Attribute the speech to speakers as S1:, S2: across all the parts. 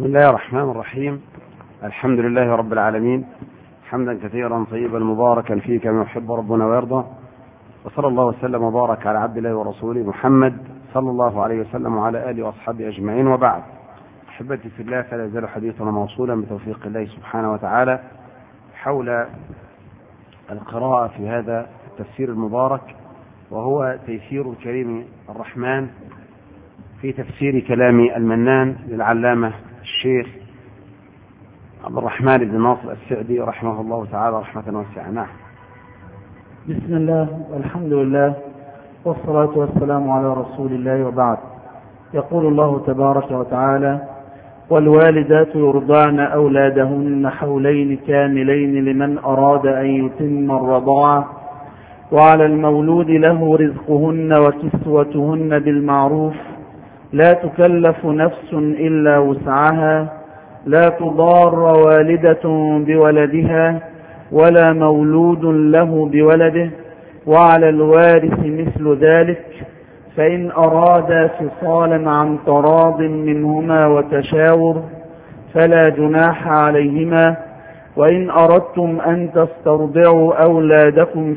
S1: بسم الله الرحمن الرحيم. الحمد لله رب العالمين، حمدا كثيرا طيبا مباركا فيه كما يحب ربنا ويرضى، وصلى الله وسلم وبارك على عبد الله ورسوله محمد صلى الله عليه وسلم وعلى آله وأصحابه أجمعين، وبعد. أحبتي في الله، فلا يزال حديثنا موصولا بتوفيق الله سبحانه وتعالى حول القراءة في هذا التفسير المبارك، وهو تيسير الكريم الرحمن في تفسير كلام المنان للعلامة الشيخ عبد الرحمن بن ناصر السعدي رحمه الله تعالى رحمة واسعة. نعم.
S2: بسم الله والحمد لله والصلاة والسلام على رسول الله، وبعد. يقول الله تبارك وتعالى: والوالدات يرضعن أولادهن حولين كاملين لمن أراد أن يتم الرضاعة، وعلى المولود له رزقهن وكسوتهن بالمعروف، لا تكلف نفس إلا وسعها، لا تضار والدة بولدها ولا مولود له بولده، وعلى الوارث مثل ذلك، فإن أرادا فصالا عن تراض منهما وتشاور فلا جناح عليهما، وإن أردتم أن تسترضعوا أولادكم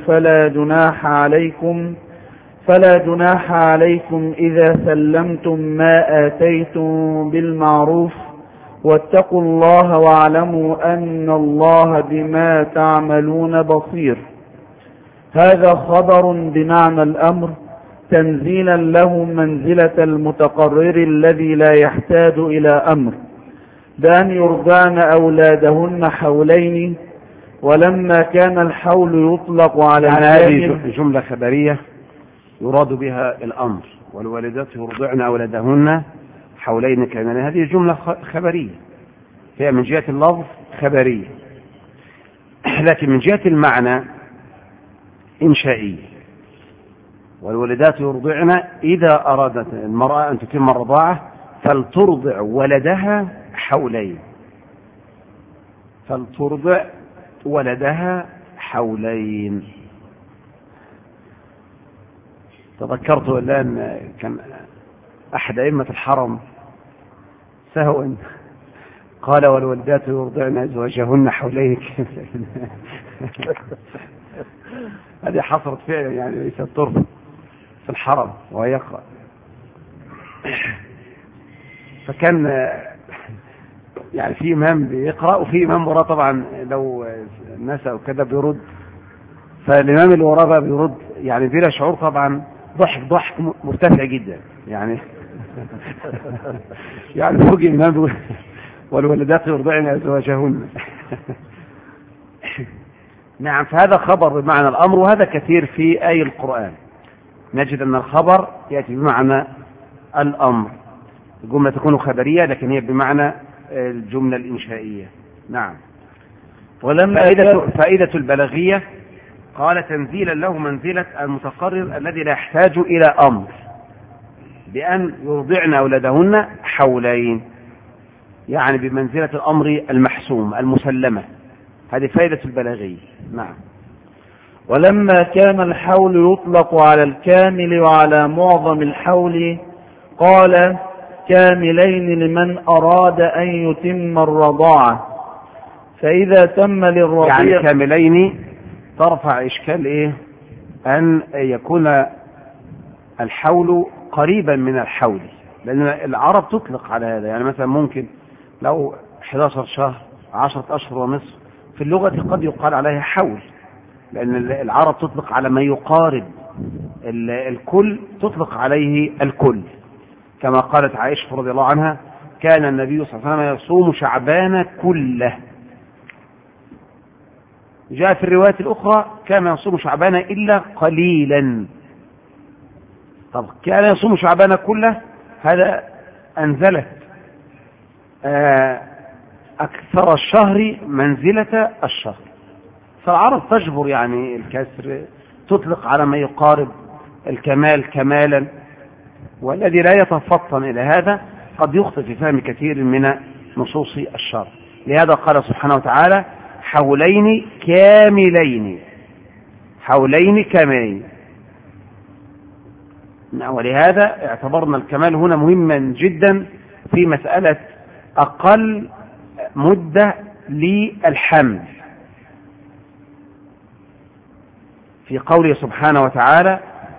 S2: فلا جناح عليكم إذا سلمتم ما آتيتم بالمعروف، واتقوا الله واعلموا أن الله بما تعملون بصير. هذا خبر بمعنى الأمر تنزيلا له منزلة المتقرر الذي لا يحتاج إلى أمر، بأن يرضعن أولادهن حولين. ولما كان الحول يطلق على
S1: هذه جملة خبرية يراد بها الأمر، والوالدات يرضعن أولادهن حولين كاملين. هذه جملة خبرية، هي من جهة اللفظ خبرية، لكن من جهة المعنى إنشائية. والوالدات يرضعن إذا أرادت المرأة أن تتم الرضاعة فلترضع ولدها حولين، فلترضع ولدها حولين. تذكرت الآن كان أحد أئمة الحرم سهوا قال: والوالدات يرضعن أزواجهن حولين. هذه حصلت فعلا، يعني ليست ترضع في الحرم وهو يقرأ. فكان يعني في إمام بيقرأ وفي إمام وراه، طبعا لو الناس أو كذا بيرد، فالإمام اللي وراه بقى بيرد يعني بلا شعور، طبعا ضحك مرتفع جدا، يعني يعني فوق الإمام بيقول: والولدات يرضعن أزواجهن. نعم. فهذا خبر بمعنى الأمر، وهذا كثير في آي القرآن، نجد أن الخبر يأتي بمعنى الأمر. الجملة تكون خبرية لكن هي بمعنى الجملة الإنشائية. نعم. فائدة البلاغية قال: تنزيلا له منزلة المتقرر الذي لا يحتاج إلى أمر، بأن يرضعن أولادهن حولين، يعني بمنزلة الأمر المحسوم المسلمة. هذه فائدة البلاغية. نعم.
S2: ولما كان الحول يطلق على الكامل وعلى معظم الحول، قال: كاملين لمن أراد أن يتم الرضاعة. فإذا تم للرضيع،
S1: يعني كاملين ترفع إشكال إيه؟ أن يكون الحول قريبا من الحول، لأن العرب تطلق على هذا. يعني مثلا ممكن لو 11 شهر 10 أشهر ونصف، في اللغة قد يقال عليها حول، لأن العرب تطلق على ما يقارب الكل، تطلق عليه الكل، كما قالت عائشة رضي الله عنها: كان النبي صلى الله عليه وسلم يصوم شعبان كله. جاء في الروايات الأخرى: كان يصوم شعبان إلا قليلا. طب كان يصوم شعبان كله، هذا أنزلت أكثر الشهر منزلة الشهر. فالعرب تجبر يعني الكسر، تطلق على ما يقارب الكمال كمالا، والذي لا يتفطن إلى هذا قد يخطئ في فهم كثير من نصوص الشرع. لهذا قال سبحانه وتعالى: حولين كاملين، حولين كاملين. ولهذا اعتبرنا الكمال هنا مهما جدا في مسألة أقل مدة للحمل في قوله سبحانه وتعالى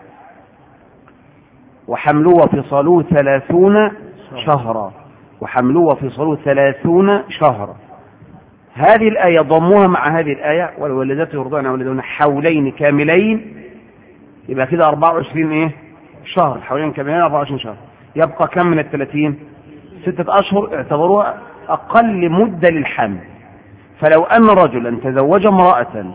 S1: وحمله وفصاله 30 شهرا، وحمله وفصاله 30 شهرا. هذه الآية ضموها مع هذه الآية والوالدات يرضعن أولادهن حولين كاملين، يبقى كده 24 شهر، حولين كاملين 24 شهر، يبقى كم من 30؟ 6 أشهر اعتبروها أقل مدة للحمل. فلو أن رجلا تزوج امرأة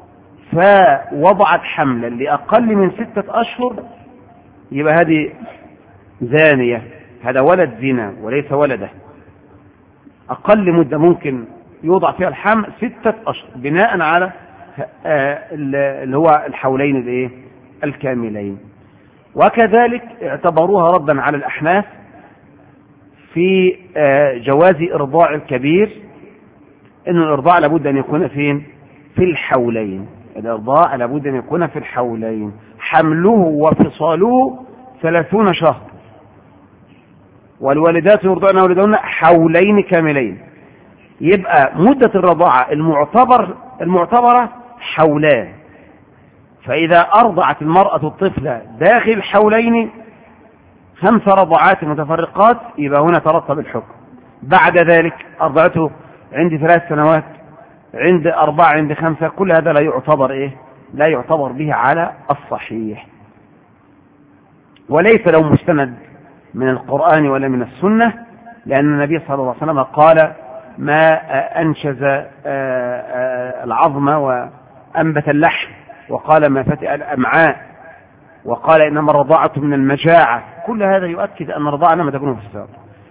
S1: فوضعت حملا لأقل من 6 أشهر يبقى هذه زانية، هذا ولد زنا وليس ولده. أقل مدة ممكن يوضع فيها الحمل 6 أشهر بناء على اللي هو الحولين الكاملين. وكذلك اعتبروها ردا على الأحناف في جواز إرضاع الكبير، إن الإرضاع لابد أن يكون فين؟ في الحولين. الإرضاع لابد أن يكون في الحولين، حمله وفصاله 30 شهر، والوالدات يرضعن أولادهن حولين كاملين. يبقى مدة الرضاعة المعتبرة حولان. فإذا أرضعت المرأة الطفل داخل الحولين 5 رضعات متفرقات يبقى هنا ترتب الحكم. بعد ذلك أرضعته عند 3 سنوات، عند 4، عند 5، كل هذا لا يعتبر به على الصحيح، وليس له مستند من القرآن ولا من السنة، لأن النبي صلى الله عليه وسلم قال ما أنشز العظم وأنبت اللحم، وقال ما فتئ الأمعاء، وقال إنما الرضاعة من المجاعة. كل هذا يؤكد أن الرضاعة لم تكن في السابق،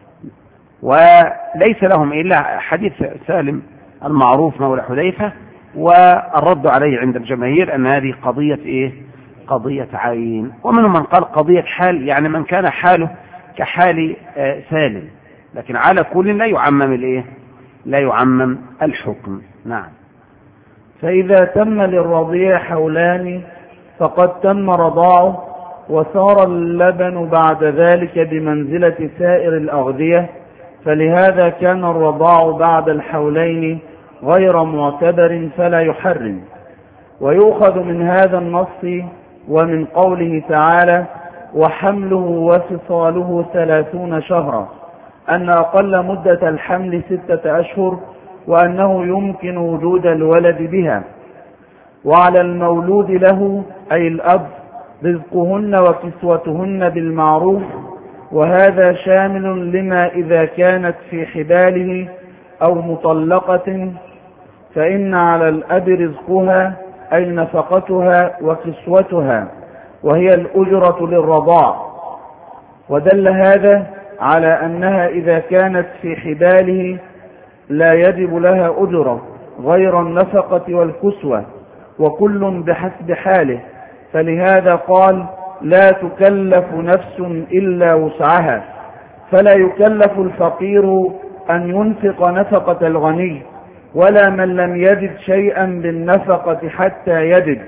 S1: وليس لهم إلا حديث سالم المعروف مولى حذيفة، والرد عليه عند الجماهير أن هذه قضية عين. ومنهم من قال قضية حال، يعني من كان حاله كحال سالم، لكن على كل لا يعمم الحكم. نعم.
S2: فإذا تم للرضيع حولان فقد تم رضاعه، وصار اللبن بعد ذلك بمنزلة سائر الأغذية، فلهذا كان الرضاع بعد الحولين غير معتبر فلا يحرم. ويؤخذ من هذا النص ومن قوله تعالى وحمله وفصاله 30 شهرا أن أقل مدة الحمل 6 أشهر، وأنه يمكن وجود الولد بها. وعلى المولود له أي الأب رزقهن وكسوتهن بالمعروف، وهذا شامل لما إذا كانت في حباله أو مطلقة، فإن على الأب رزقها أي نفقتها وكسوتها، وهي الأجرة للرضاع. ودل هذا على أنها إذا كانت في حباله لا يجب لها أجرة غير النفقة والكسوة، وكل بحسب حاله، فلهذا قال لا تكلف نفس إلا وسعها، فلا يكلف الفقير أن ينفق نفقة الغني، ولا من لم يجد شيئا بالنفقة حتى يجد.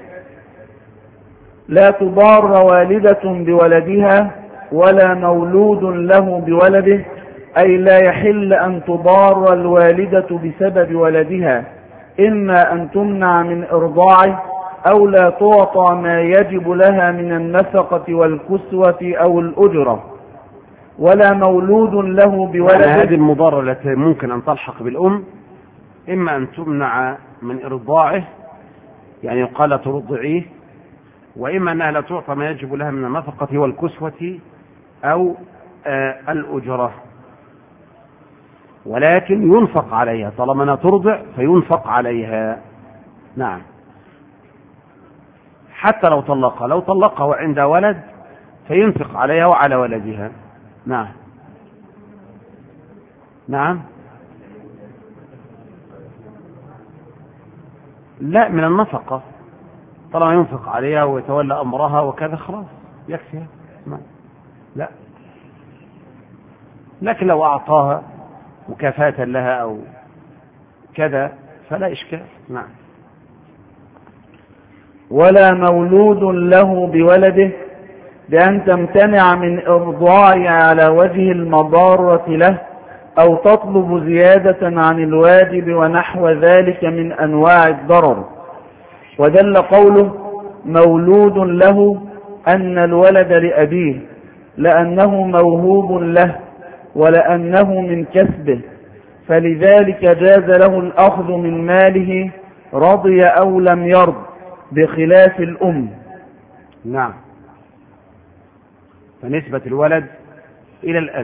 S2: لا تضار والدة بولدها ولا مولود له بولده، أي لا يحل أن تضار الوالدة بسبب ولدها، إما أن تمنع من إرضاعه أو لا تعطى ما يجب لها من النفقة والكسوة أو الأجرة، ولا مولود له بولده.
S1: هذه المضارة التي ممكن أن تلحق بالأم إما أن تمنع من إرضاعه، يعني يقال ترضعيه، وإما أنها لا تعطى ما يجب لها من النفقة والكسوة أو الأجرة، ولكن ينفق عليها طالما أنها ترضع فينفق عليها. نعم. حتى لو طلقها وعندها ولد فينفق عليها وعلى ولدها. نعم. نعم. لا، من النفقة، طالما ينفق عليها ويتولى أمرها وكذا خلاص يكفي. لا، لكن لو أعطاها مكافأة لها أو كذا فلا إشكال. نعم.
S2: ولا مولود له بولده بأن تمتنع من إرضاعه على وجه المضارة له، أو تطلب زيادة عن الواجب ونحو ذلك من أنواع الضرر. ودل قوله مولود له أن الولد لأبيه لأنه موهوب له ولأنه من كسبه، فلذلك جاز له الأخذ من ماله رضي أو لم يرض، بخلاف الأم.
S1: نعم. فنسبة الولد إلى الأب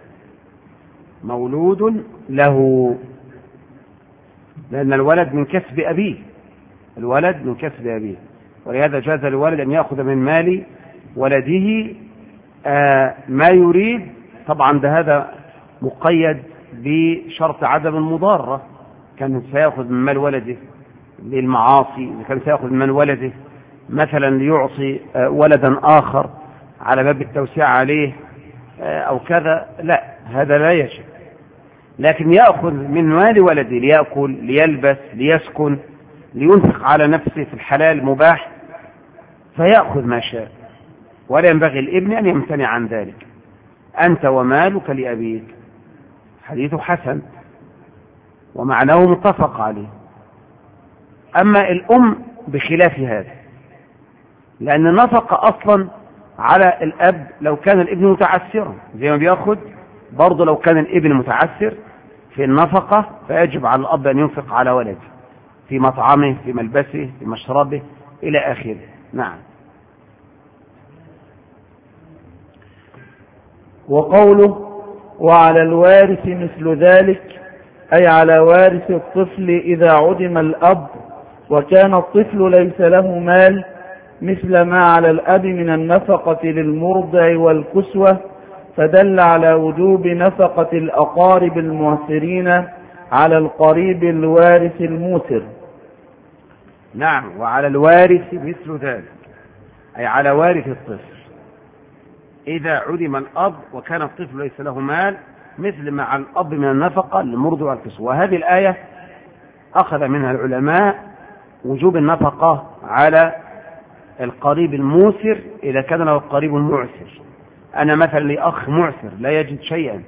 S1: مولود له، لأن الولد من كسب أبيه، الولد من كسب أبيه، ولهذا جاز للولد أن يأخذ من مال ولده ما يريد. طبعا ده هذا مقيد بشرط عدم المضارة. كان سيأخذ من مال ولده للمعاصي، كان سيأخذ من مال ولده مثلا ليعصي ولدا آخر على باب التوسيع عليه أو كذا، لا، هذا لا يجب. لكن يأخذ من مال ولده ليأكل، ليلبس، ليسكن، لينفق على نفسه في الحلال مباح، فيأخذ ما شاء، ولا ينبغي الابن أن يمتنع عن ذلك. أنت ومالك لأبيك، حديث حسن ومعناه متفق عليه. أما الأم بخلاف هذا، لأن النفقة أصلا على الأب لو كان الابن متعسرا، زي ما بيأخذ برضه لو كان الابن متعسر في النفقة، فيجب على الأب أن ينفق على ولده في مطعمه، في ملبسه، في مشربه إلى آخره. نعم.
S2: وقوله وعلى الوارث مثل ذلك، أي على وارث الطفل إذا عدم الأب وكان الطفل ليس له مال، مثل ما على الأب من النفقة للمرضع والكسوة، فدل على وجوب نفقة الأقارب المعسرين على القريب الوارث الموسر.
S1: نعم. وعلى الوارث مثل ذلك، أي على وارث الطفل إذا عدم الأب وكان الطفل ليس له مال، مثل ما على الأب من النفقة للمرضع والكسوة. وهذه الآية أخذ منها العلماء وجوب النفقة على القريب الموسر إذا كان له القريب المعسر. أنا مثلا لي أخ معسر لا يجد شيئا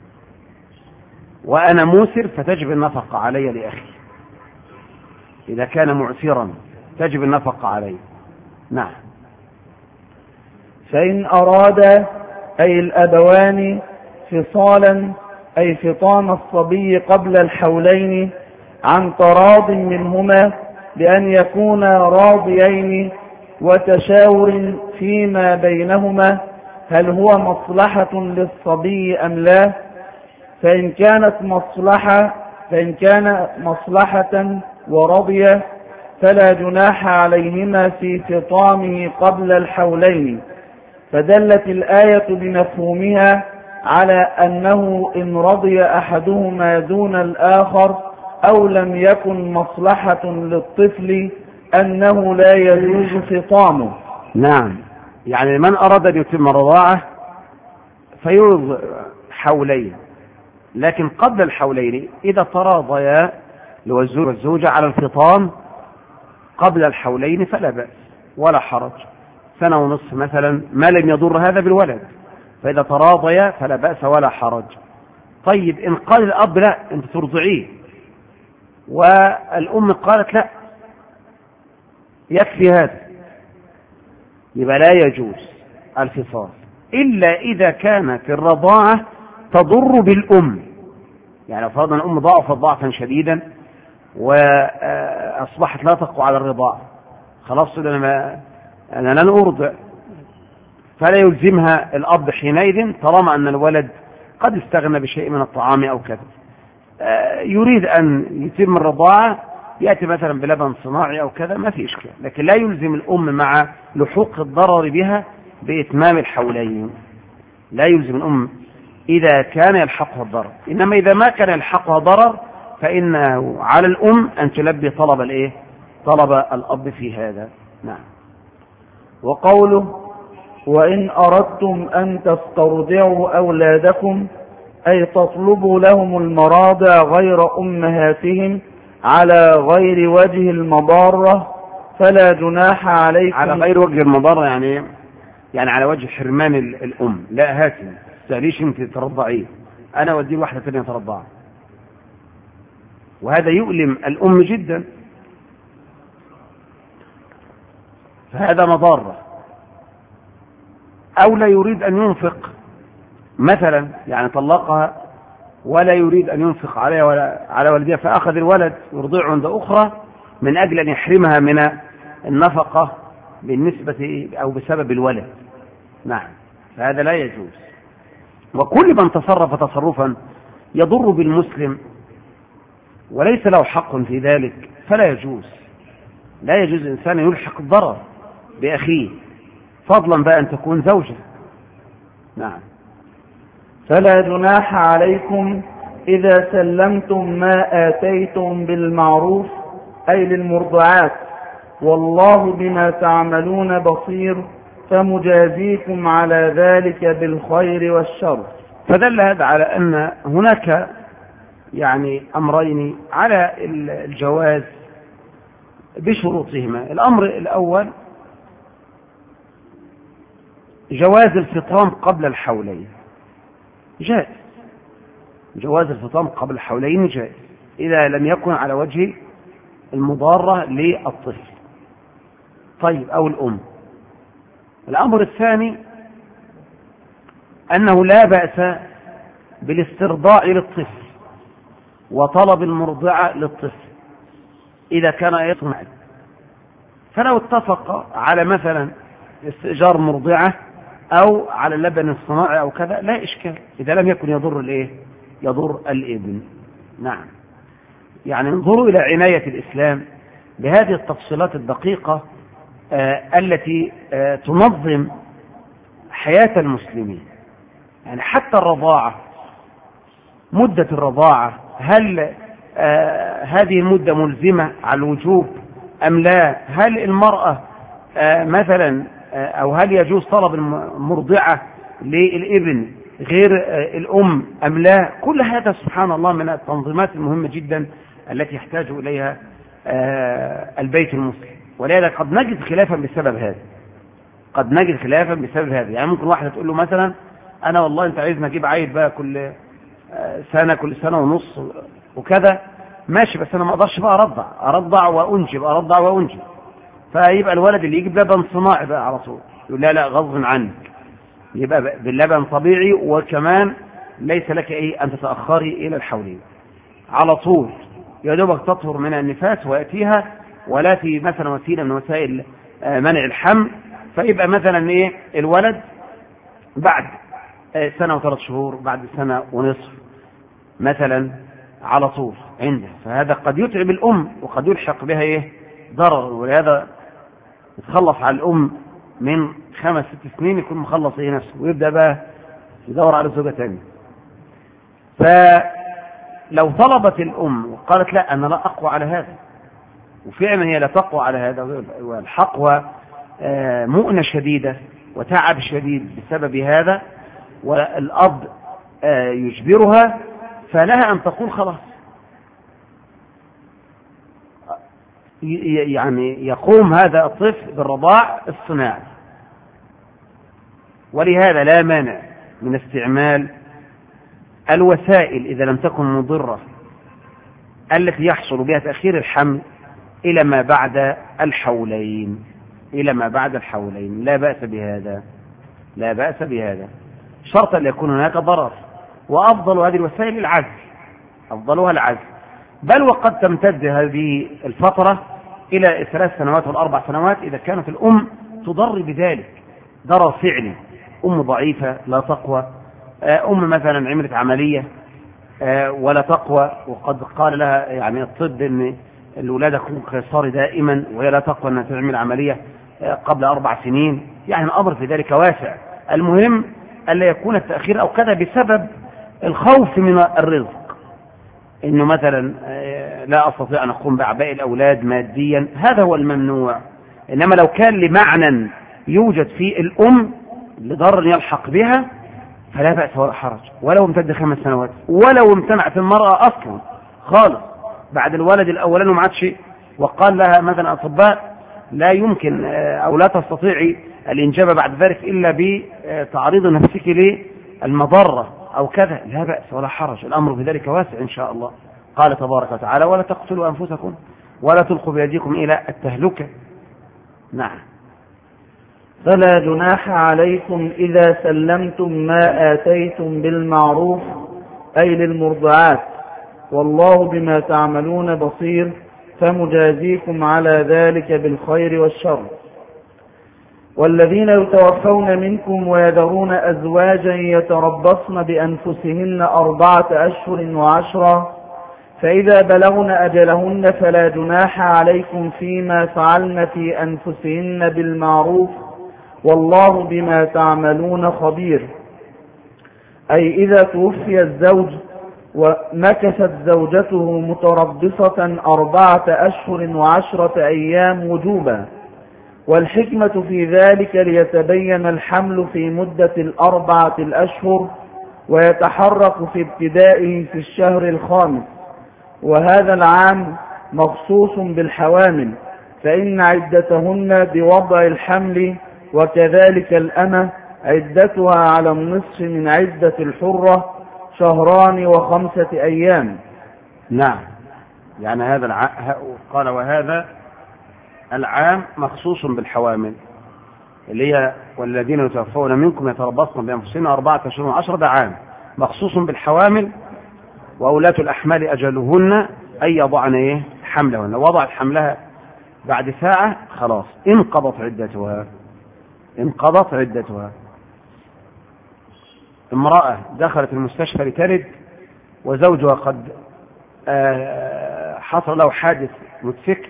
S1: وأنا موسر، فتجب النفقة علي لأخي. إذا كان معسرا تجب النفقة عليه. نعم.
S2: فإن أراد أي الأبوان فصالا، أي فطام الصبي قبل الحولين عن تراض منهما، بأن يكونا راضيين وتشاور فيما بينهما هل هو مصلحة للصبي أم لا، فإن كان مصلحة ورضي فلا جناح عليهما في فطامه قبل الحولين. فدلت الآية بمفهومها على أنه إن رضي أحدهما دون الآخر أو لم يكن مصلحة للطفل أنه لا يجوز فطامه.
S1: نعم. يعني من أراد أن يتم رضاعه فيرضع حولين، لكن قبل الحولين إذا تراضيا والزوجة على الفطام قبل الحولين فلا بأس ولا حرج، سنة ونصف مثلا، ما لم يضر هذا بالولد، فإذا تراضيا فلا بأس ولا حرج. طيب إن قال الأب لا أنت ترضعيه والأم قالت لا يكفي هذا، يبقى لا يجوز الفصال إلا إذا كانت الرضاعة تضر بالأم. يعني فرضنا الأم ضعفت ضعفا شديدا وأصبحت لا تقوى على الرضاعة، خلاص أنا لن أرضع، فلا يلزمها الأب حينئذ طالما أن الولد قد استغنى بشيء من الطعام أو كذا، يريد أن يتم الرضاعة يأتي مثلا بلبن صناعي أو كذا، ما في إشكال، لكن لا يلزم الأم مع لحوق الضرر بها بإتمام الحولين. لا يلزم الأم إذا كان يلحقها الضرر، إنما إذا ما كان يلحقها ضرر فإنه على الأم أن تلبي طلب الأب في هذا. نعم.
S2: وقوله وإن أردتم أن تسترضعوا أولادكم، أي تطلبوا لهم المراضع غير أمهاتهم على غير وجه المضارة، فلا جناح عليكم.
S1: على غير وجه المضارة يعني على وجه حرمان الأم، لا هاتي تستهليش انت ترضعيه أنا ودي واحدة ثانية ترضع، وهذا يؤلم الأم جدا، فهذا مضرة. أو لا يريد أن ينفق مثلا، يعني طلقها ولا يريد أن ينفق عليها ولا على والدها، فأخذ الولد يرضعه عند أخرى من أجل أن يحرمها من النفقة بالنسبة أو بسبب الولد. نعم، فهذا لا يجوز. وكل من تصرف تصرفا يضر بالمسلم وليس له حق في ذلك فلا يجوز. لا يجوز الإنسان يلحق الضرر بأخيه، فضلا بقى أن تكون زوجة. نعم.
S2: فلا جناح عليكم إذا سلمتم ما آتيتم بالمعروف، أي للمرضعات، والله بما تعملون بصير، فمجازيكم على ذلك بالخير والشر.
S1: فدل هذا على أن هناك يعني أمرين على الجواز بشروطهما. الأمر الأول جواز الفطام قبل الحولين، جائز. جواز الفطام قبل الحولين جائز إذا لم يكن على وجه المضارة للطفل. طيب، أو الأم. الأمر الثاني أنه لا بأس بالاسترضاع للطفل وطلب المرضعة للطفل إذا كان يطمع. فلو اتفق على مثلا استئجار مرضعة أو على اللبن الصناعي أو كذا لا إشكال، إذا لم يكن يضر الابن. نعم. يعني انظروا إلى عناية الإسلام بهذه التفصيلات الدقيقة التي تنظم حياة المسلمين. يعني حتى الرضاعة، مدة الرضاعة، هل هذه المدة ملزمة على الوجوب أم لا؟ هل المرأة مثلا أو هل يجوز طلب المرضعة للابن غير الأم أم لا؟ كل هذا سبحان الله من التنظيمات المهمة جدا التي يحتاج إليها البيت المسلم. ولذلك قد نجد خلافا بسبب هذا. يعني ممكن واحدة تقول له مثلا أنا والله أنت عايزني أجيب عيل بقى كل سنة ونص وكذا، ماشي، بس أنا ما أقدرش بقى أرضع وأنجب. فيبقى الولد اللي يجيب لبن صناعي بقى على طول، يقول لا غصب عنك، يبقى باللبن طبيعي، وكمان ليس لك أن تتأخري إلى الحولين على طول، يا دوبك تطهر من النفاس ويأتيها، ولا في مثلا وسيلة من وسائل منع الحمل، فيبقى مثلا الولد بعد 1 سنة و3 شهور، بعد 1.5 سنة مثلا على طول عنده. فهذا قد يتعب الأم وقد يلحق بها ضرر، ولهذا يتخلص على الأم من 5-6 سنين يكون مخلص نفسه ويبدأ بقى يدور على زوجة تانية. فلو طلبت الأم وقالت لا أنا لا أقوى على هذا، وفعلا هي لا تقوى على هذا، والحقوى مؤنة شديدة وتعب شديد بسبب هذا، والأب يجبرها، فلها أن تقول خلاص، يعني يقوم هذا الطفل بالرضاع الصناعي. ولهذا لا مانع من استعمال الوسائل إذا لم تكن مضرة التي يحصل بها تأخير الحمل إلى ما بعد الحولين. لا بأس بهذا شرط أن يكون هناك ضرر. وأفضل هذه الوسائل أفضلها العزل، بل وقد تمتد هذه الفترة إلى 3 سنوات و4 سنوات إذا كانت الأم تضر بذلك ضرر فعلي. أم ضعيفة لا تقوى، أم مثلا عملت عملية ولا تقوى، وقد قال لها يعني الطب أن الولادة تكون قيصري دائما، وهي لا تقوى أنها تعمل عملية قبل 4 سنين، يعني الأمر في ذلك واسع. المهم ألا يكون التأخير أو كذا بسبب الخوف من الرزق، إنه مثلا لا أستطيع أن أقوم بأعباء الأولاد ماديا، هذا هو الممنوع. إنما لو كان لمعنى يوجد في الأم لضرر يلحق بها فلا بأس ولا حرج، ولو امتد 5 سنوات، ولو امتنعت المرأة أصلا خالص بعد الولد الأولاني وما عادش، وقال لها مثلا أطباء لا يمكن أو لا تستطيعي الإنجاب بعد ذلك إلا بتعريض نفسك للمضرة أو كذا لا بأس ولا حرج، الأمر في ذلك واسع إن شاء الله. قال تبارك وتعالى ولا تقتلوا أنفسكم ولا تلقوا بأيديكم إلى التهلكة. نعم.
S2: فلا جناح عليكم إذا سلمتم ما آتيتم بالمعروف أي للمرضعات، والله بما تعملون بصير، فمجازيكم على ذلك بالخير والشر. والذين يتوفون منكم ويذرون أزواجا يتربصن بأنفسهن 4 أشهر و10، فإذا بلغن أجلهن فلا جناح عليكم فيما فعلن في أنفسهن بالمعروف، والله بما تعملون خبير. أي إذا توفي الزوج ومكثت زوجته متربصة 4 أشهر و10 أيام وجوبا، والحكمة في ذلك ليتبين الحمل في مدة 4 أشهر ويتحرك في ابتدائه في الشهر الخامس، وهذا العام مخصوص بالحوامل، فإن عدتهن بوضع الحمل، وكذلك الأمة عدتها على النصف من عدة الحرة 2 و5 أيام.
S1: نعم، يعني هذا قال وهذا العام مخصوص بالحوامل اللي هي والذين يتوفون منكم يتربصن بأنفسهن 4 أشهر و10، ده عام مخصوص بالحوامل. وأولاة الأحمال أجلهن أن يضعن حملهن، وضعت حملها بعد ساعة خلاص انقضت عدتها. امرأة دخلت المستشفى لتلد وزوجها قد حصل له حادث موتوسيكل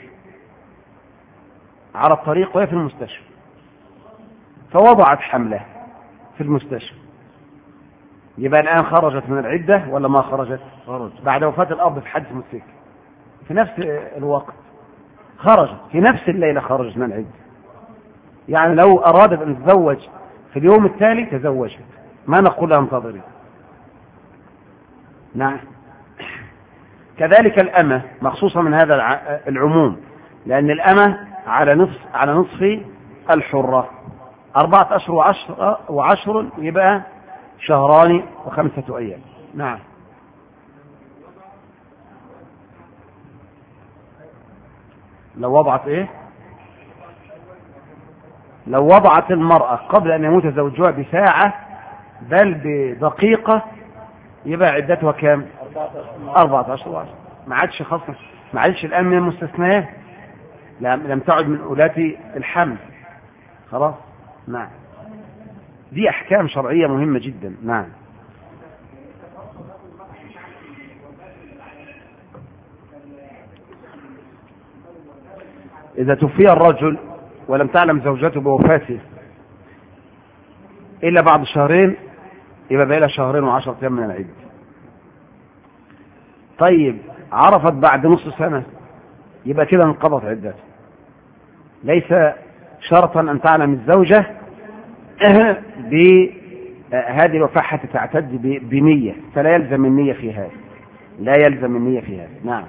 S1: على الطريق وهي في المستشفى، فوضعت حمله في المستشفى، يبقى الآن خرجت من العدة ولا ما خرجت؟ بعد وفاة الأب في حادث موتوسيكل في نفس الوقت خرجت، في نفس الليلة خرجت من العدة. يعني لو أرادت أن تتزوج في اليوم التالي تزوجت، ما نقول لها انتظري. نعم. كذلك الأمة مخصوصة من هذا العموم، لأن الأمة على نصف الحرة 4 أشهر و10 يبقى 2 و5 أيام. نعم. لو وضعت المرأة قبل أن يموت زوجها بساعة بل بدقيقة يبقى عدتها كام؟ 4 أشهر و10. ما عادش خاصة، ما عادش الآن من المستثنيات، لم تعد من أولاة الحمل خلاص. نعم. دي أحكام شرعية مهمة جدا. نعم. إذا توفي الرجل ولم تعلم زوجته بوفاته إلا بعد 2 شهر يبقى بقى لها 2 و10 أيام من العدة. طيب عرفت بعد نص سنة يبقى كده انقضت عدته. ليس شرطا أن تعلم الزوجة بهذه الوفاة حتى تعتد بنية، فلا يلزم النية في هذا. نعم.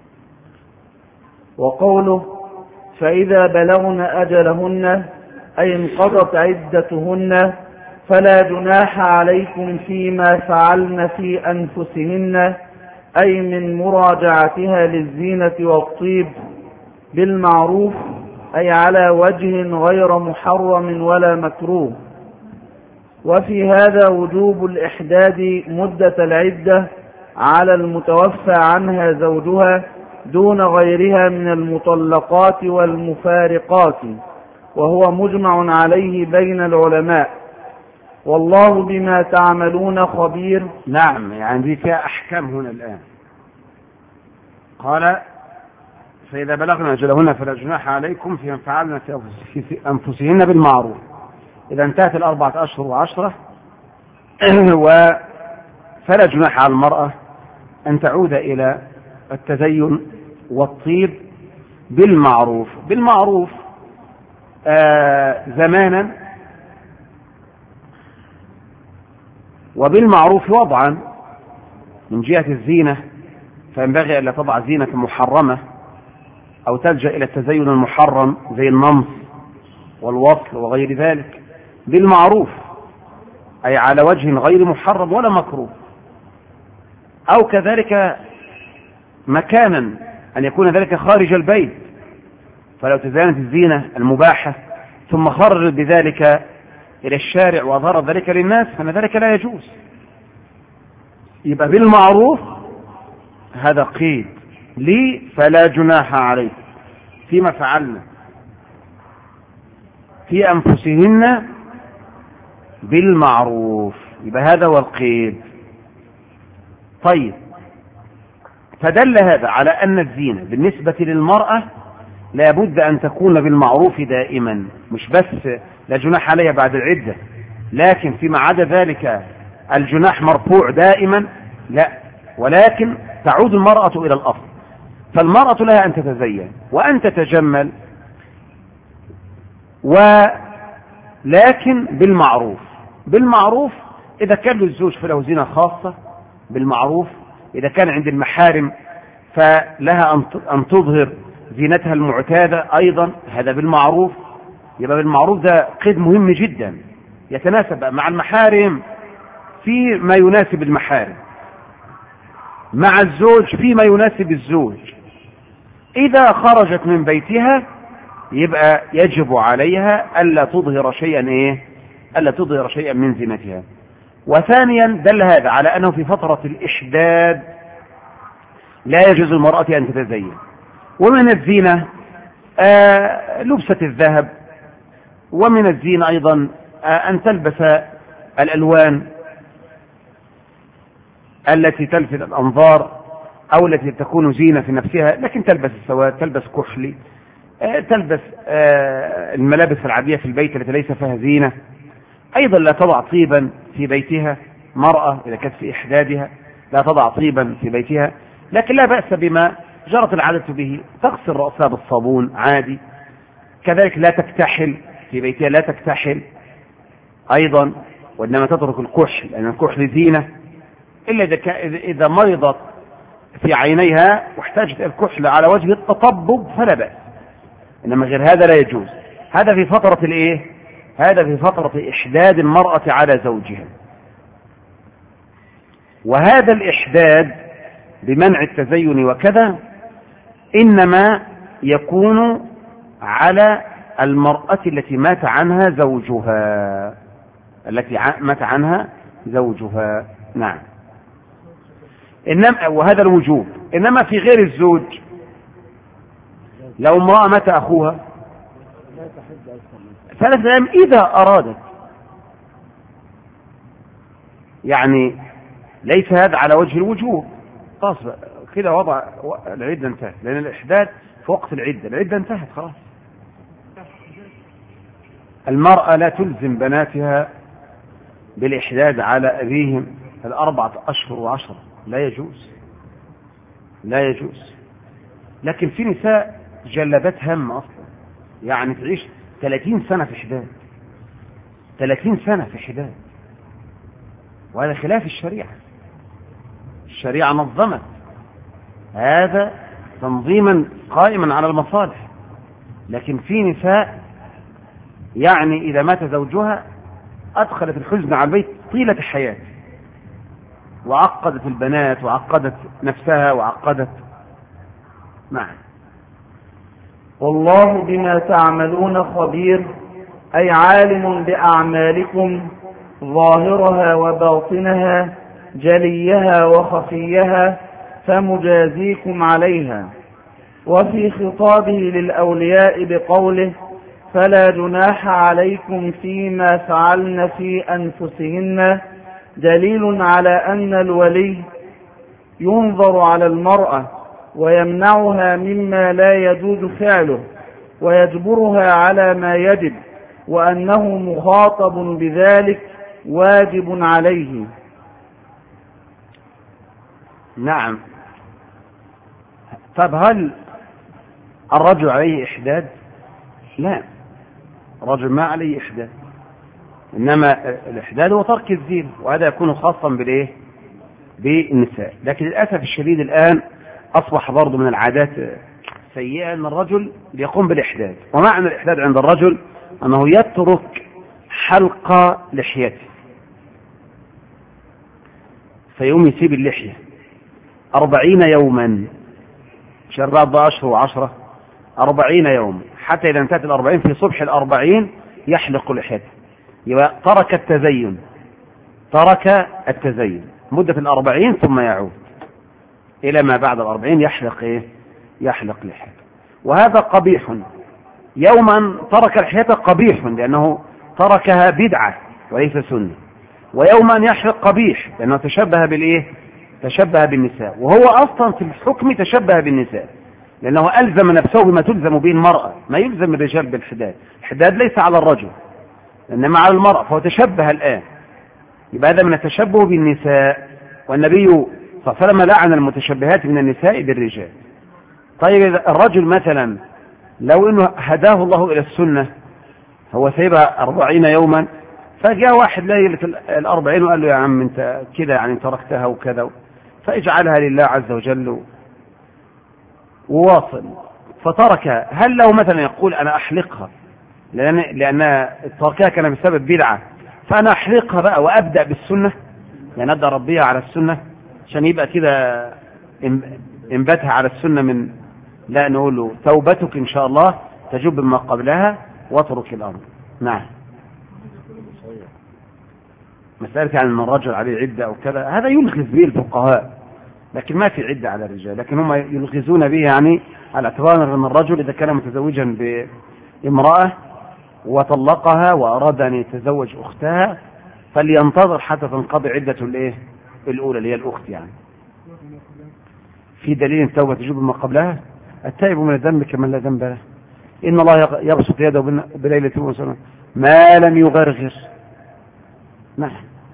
S2: وقوله فإذا بلغن أجلهن أي انقضت عدتهن فلا جناح عليكم فيما فعلن في أنفسهن، أي من مراجعتها للزينة والطيب بالمعروف، أي على وجه غير محرم ولا مكروه. وفي هذا وجوب الإحداد مدة العدة على المتوفى عنها زوجها دون غيرها من المطلقات والمفارقات، وهو مجمع عليه بين العلماء، والله بما تعملون خبير.
S1: نعم، يعني دي فيها أحكام هنا الآن. قال فإذا بلغنا أجلهن فلا جناح عليكم فيما فعلن في أنفسهن بالمعروف. إذا انتهت 4 أشهر و10 فلا جناح على المرأة أن تعود إلى التزين والطيب بالمعروف زمانا وبالمعروف وضعا. من جهة الزينة فينبغي ألا تضع زينة محرمة أو تلجأ إلى التزين المحرم زي النمص والوصل وغير ذلك بالمعروف. أي على وجه غير محرم ولا مكروه، أو كذلك مكانا أن يكون ذلك خارج البيت، فلو تزينت الزينة المباحة ثم خرج بذلك إلى الشارع وأظهر ذلك للناس فإن ذلك لا يجوز. يبقى بالمعروف هذا قيد لي فلا جناح عليه فيما فعلنا في أنفسهن بالمعروف، يبقى هذا هو القيد. طيب، فدل هذا على أن الزينة بالنسبة للمرأة لا بد أن تكون بالمعروف دائما، مش بس لا جناح عليها بعد العدة، لكن فيما عدا ذلك الجناح مرفوع دائما، لا، ولكن تعود المرأة إلى الأصل. فالمرأة لها أن تتزين وأن تتجمل، ولكن بالمعروف. بالمعروف إذا كان للزوج فله زينة خاصة بالمعروف، إذا كان عند المحارم فلها أن تظهر زينتها المعتادة أيضا، هذا بالمعروف. يبقى بالمعروف ده قيد مهم جدا يتناسب مع المحارم في ما يناسب المحارم، مع الزوج فيما يناسب الزوج. إذا خرجت من بيتها يبقى يجب عليها ألا تظهر شيئا ألا تظهر شيئا من زينتها. وثانيا دل هذا على أنه في فترة الإحداد لا يجوز المرأة أن تتزين. ومن الزينة لبسة الذهب، ومن الزينة أيضا أن تلبس الألوان التي تلفت الأنظار أو التي تكون زينة في نفسها، لكن تلبس السواد، تلبس كحلي، تلبس الملابس العادية في البيت التي ليس فيها زينة. أيضا لا تضع طيبا في بيتها، مرأة إذا كانت في إحدادها لا تضع طيبا في بيتها، لكن لا بأس بما جرت العادة به، تغسل رأسها بالصابون عادي. كذلك لا تكتحل في بيتها، لا تكتحل أيضا، وإنما تترك الكحل لأن الكحل زينة، إلا إذا مرضت في عينيها واحتاجت الكحل على وجه التطبب فلا بأس، إنما غير هذا لا يجوز. هذا في فترة هذا في فترة إحداد المرأة على زوجها. وهذا الإحداد بمنع التزين وكذا إنما يكون على المرأة التي مات عنها زوجها، نعم. إنما وهذا الوجوب. إنما في غير الزوج، لو امرأة مات أخوها 3 أيام إذا أرادت، يعني ليس هذا على وجه الوجوب، خلاص كده وضع العدة انتهت، لأن الإحداد في وقت العدة انتهت خلاص. المرأة لا تلزم بناتها بالإحداد على أبيهم 4 أشهر و10، لا يجوز. لكن في نساء جلبت هم أصلا، يعني تعيش 30 سنة في إحداد، 30 سنة في إحداد، وهذا خلاف الشريعة نظمت هذا تنظيما قائما على المصالح. لكن في نساء يعني إذا مات زوجها أدخلت الحزن على البيت طيلة الحياة، وعقدت البنات وعقدت نفسها وعقدت. نعم.
S2: والله بما تعملون خبير، أي عالم بأعمالكم ظاهرها وباطنها جليها وخفيها، فمجازيكم عليها. وفي خطابه للأولياء بقوله فلا جناح عليكم فيما فعلن في أنفسهن دليل على أن الولي ينظر على المرأة ويمنعها مما لا يجوز فعله ويجبرها على ما يجب، وأنه مخاطب بذلك واجب عليه.
S1: نعم. طب هل الرجل عليه إحداد؟ لا، الرجل ما عليه إحداد، إنما الإحداد هو ترك الزينة، وهذا يكون خاصا بالنساء. لكن للأسف الشديد الآن أصبح برضو من العادات سيئة أن الرجل يقوم بالإحداد. ومعنى الإحداد عند الرجل أنه يترك حلق لحيته، فيقوم يسيب اللحية 40 يوما، مش 4 أشهر و10، 40 يوم، حتى إذا انتهت 40 في صبح 40 يحلق لحيته. يبقى ترك التزين، ترك التزين مدة 40 ثم يعود إلى ما بعد 40 يحلق إيه؟ يحلق لحيته. وهذا قبيح. يوما ترك لحيته قبيح لأنه تركها بدعة وليس سنة، ويوما يحلق قبيح لأنه تشبه بالإيه؟ تشبه بالنساء، وهو أصلا في الحكم تشبه بالنساء، لأنه ألزم نفسه بما تلزم به المرأة، ما يلزم الرجال بالحداد. الحداد ليس على الرجل إنما على المرأة، فهو تشبه الآن. يبقى هذا من التشبه بالنساء، والنبي صلى الله عليه وسلم لعن المتشبهات من النساء بالرجال. طيب الرجل مثلا لو انه هداه الله الى السنة، هو سيبها 40 يوما، فجاء واحد ليلة 40 وقال له يا عم انت كده يعني تركتها وكذا، فاجعلها لله عز وجل وواصل، فتركها. هل له مثلا يقول انا احلقها لان تركها كان بسبب بدعة، فانا احلقها بقى وابدأ بالسنة، يعني ابدأ ربيها على السنة عشان يبقى كده انبتها على السنة؟ من لا، نقول له توبتك إن شاء الله تجب ما قبلها واترك الأمر. نعم. مسألة يعني أن الرجل عليه عدة أو كذا، هذا يلغز به الفقهاء، لكن ما في عدة على الرجال، لكن هم يلغزون به يعني على اعتبار أن الرجل إذا كان متزوجا بامرأة وطلقها وأراد أن يتزوج أختها فلينتظر حتى تنقضي عدة الأولى اللي هي الأخت. يعني في دليل التوبة تجب ما قبلها؟ التائب من الذنب كمن لا ذنب له، إن الله يبسط يده بليلة وسنة ما لم يغرغر. نعم.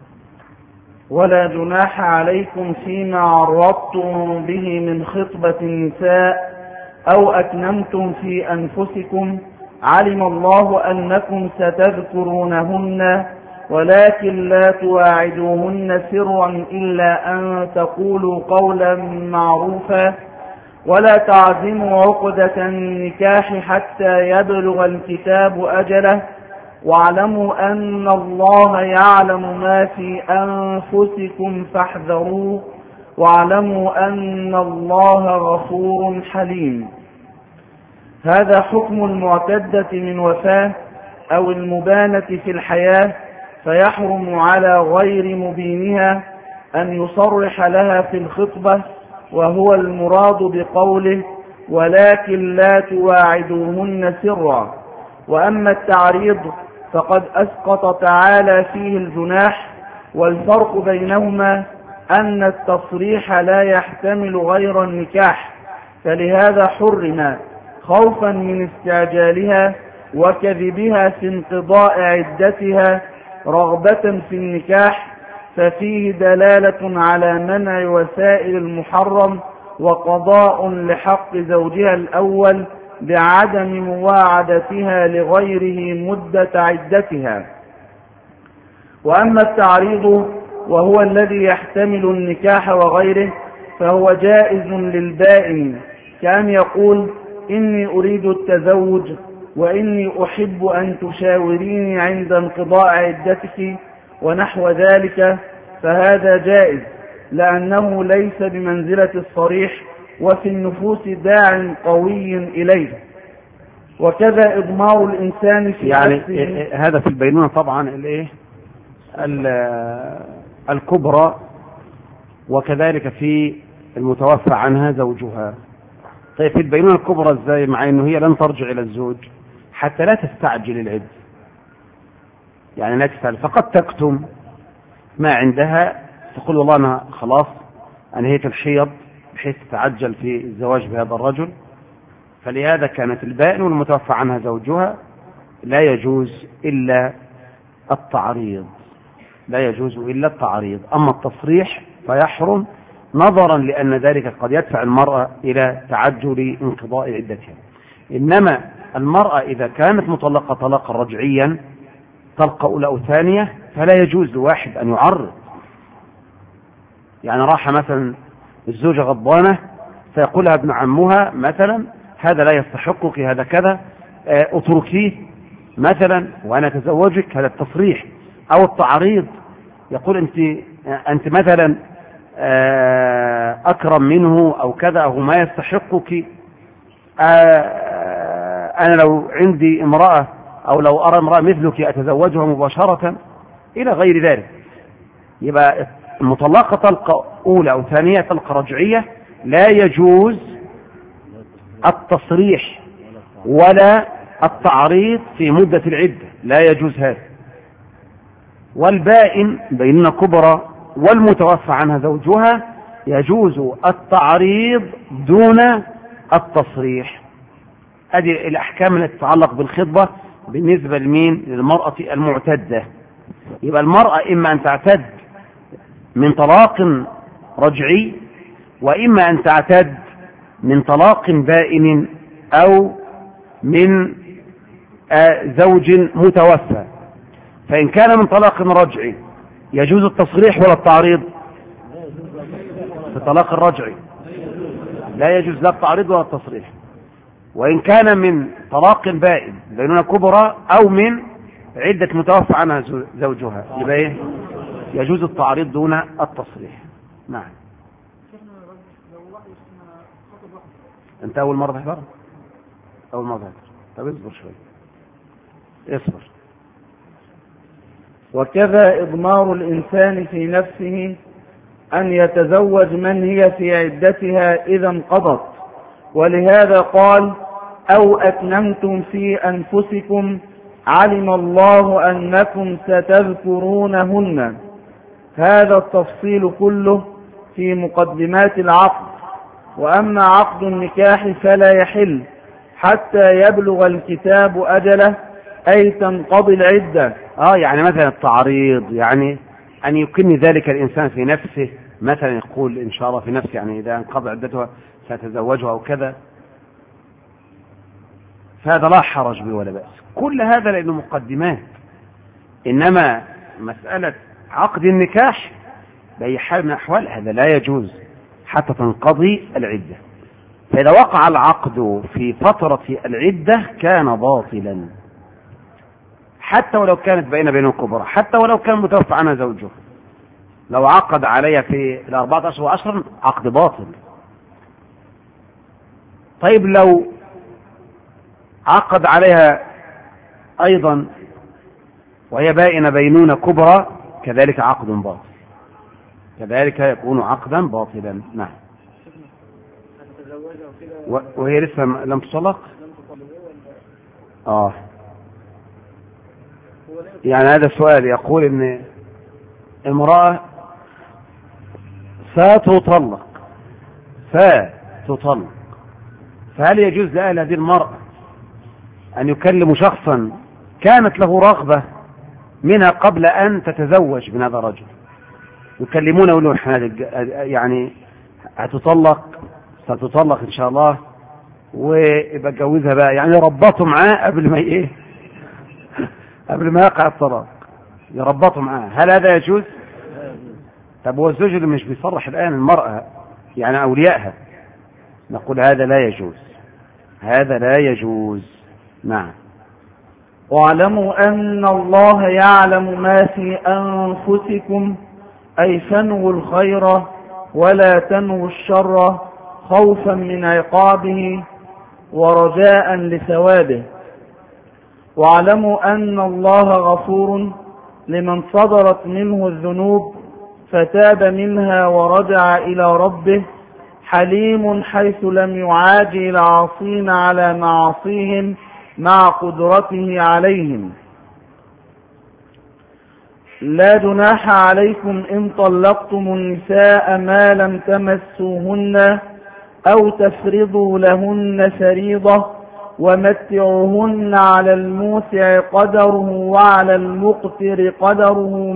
S2: ولا جناح عليكم فيما عرضتم به من خطبة النساء أو أكنمتم في أنفسكم، علم الله أنكم ستذكرونهن ولكن لا تواعدوهن سرا إلا أن تقولوا قولا معروفا، ولا تعزموا عقدة النكاح حتى يبلغ الكتاب أجله، واعلموا أن الله يعلم ما في أنفسكم فاحذروه، واعلموا أن الله غفور حليم. هذا حكم المعتدة من وفاة أو المبانة في الحياة، فيحرم على غير مبينها أن يصرح لها في الخطبة، وهو المراد بقوله ولكن لا تواعدوهن سرا. وأما التعريض فقد أسقط تعالى فيه الجناح، والفرق بينهما أن التصريح لا يحتمل غير النكاح، فلهذا حرم خوفا من استعجالها وكذبها في انقضاء عدتها رغبة في النكاح، ففيه دلالة على منع وسائل المحرم وقضاء لحق زوجها الأول بعدم مواعدتها لغيره مدة عدتها. وأما التعريض وهو الذي يحتمل النكاح وغيره فهو جائز للبائن، كأن يقول إني أريد التزوج وإني أحب أن تشاوريني عند انقضاء عدتك ونحو ذلك، فهذا جائز لأنه ليس بمنزلة الصريح، وفي النفوس داع قوي إليه. وكذا إضمار الإنسان في
S1: يعني هذا في البينونة طبعا الكبرى، وكذلك في المتوفى عنها زوجها. طيب في البينونة الكبرى ازاي؟ مع انه هي لن ترجع الى الزوج حتى لا تستعجل العدة، يعني لا تستعجل، فقد تكتم ما عندها، تقول والله انا خلاص انهيت الحيض بحيث تتعجل في الزواج بهذا الرجل. فلهذا كانت البائن والمتوفى عنها زوجها لا يجوز إلا التعريض، لا يجوز إلا التعريض. أما التصريح فيحرم نظرا لأن ذلك قد يدفع المرأة إلى تعجل انقضاء عدتها. إنما المرأة إذا كانت مطلقة طلاقا رجعيا طلقة أولى أو ثانية فلا يجوز لواحد أن يعرض. يعني راح مثلا الزوجة غضبانة فيقولها ابن عمها مثلا هذا لا يستحقك، هذا كذا، اتركيه مثلا وأنا أتزوجك، هذا التصريح. أو التعريض، يقول أنت مثلا أكرم منه أو كذا، أو ما يستحقك، أنا لو عندي امرأة أو لو أرى امرأة مثلك أتزوجها مباشرة إلى غير ذلك. يبقى المطلقة طلقة أولى أو ثانية طلقة رجعية لا يجوز التصريح ولا التعريض في مدة العدة، لا يجوز هذا. والبائن بيننا كبرى والمتوفى عنها زوجها يجوز التعريض دون التصريح. هذه الأحكام التي تتعلق بالخطبة بالنسبة للمرأة المعتدة. يبقى المرأة إما أن تعتد من طلاق رجعي، وإما أن تعتد من طلاق بائن أو من زوج متوفى. فإن كان من طلاق رجعي يجوز التصريح ولا التعريض؟ في الطلاق الرجعي لا يجوز لا التعريض ولا التصريح. وإن كان من طلاق بائن بينونة كبرى أو من عدة متوفى عنها زوجها يبقى إيه؟ يجوز التعريض دون التصريح. نعم. أنت أول مرة تحضر؟ أول مرة تحضر. طب اصبر شوي، اصبر.
S2: وكذا إضمار الإنسان في نفسه أن يتزوج من هي في عدتها إذا انقضت، ولهذا قال: أو أكننتم في أنفسكم علم الله أنكم ستذكرونهن. هذا التفصيل كله في مقدمات العقد. وأما عقد النكاح فلا يحل حتى يبلغ الكتاب أجله، أي تنقضي العدة.
S1: يعني مثلا التعريض، يعني أن يكن ذلك الإنسان في نفسه، مثلا يقول إن شاء الله في نفسه يعني إذا انقضى عدتها سأتزوجها أو كذا، فهذا لا حرج به ولا بأس. كل هذا لأنه مقدمات. إنما مسألة عقد النكاح بأي حال من الأحوال هذا لا يجوز حتى تنقضي العدة. فإذا وقع العقد في فترة العدة كان باطلا، حتى ولو كانت بينه كبرى، حتى ولو كان متوفى عنها زوجه، لو عقد عليها في 4 أشهر وعشرا عقد باطل. طيب لو عقد عليها أيضا وهي بائنة بينونة كبرى كذلك عقد باطل، كذلك يكون عقدا باطلا. نعم. وهي لسه لم تطلق. يعني هذا السؤال يقول ان امرأة ستطلق، فهل يجوز لأهل هذه المرأة أن يكلموا شخصا كانت له رغبة منها قبل أن تتزوج من هذا الرجل، يكلمونه يقولون يعني ستطلق إن شاء الله ويبقى جوزها بقى، يعني ربطوا معاه قبل ما يقع الطلاق، يربطوا معاه. هل هذا يجوز؟ طب هو الزوج اللي مش بيصرح الآن المرأة يعني أوليائها، نقول هذا لا يجوز، هذا لا يجوز. نعم.
S2: واعلموا أن الله يعلم ما في أنفسكم، أي فانووا الخير ولا تنووا الشر، خوفا من عقابه ورجاء لثوابه. واعلموا أن الله غفور لمن صدرت منه الذنوب فتاب منها ورجع إلى ربه، حليم حيث لم يعاجل العاصين على معاصيهم مع قدرته عليهم. لا جناح عليكم إن طلقتم النساء ما لم تمسوهن أو تفرضوا لهن فريضة، ومتعوهن على الموسع قدره وعلى المقتر قدره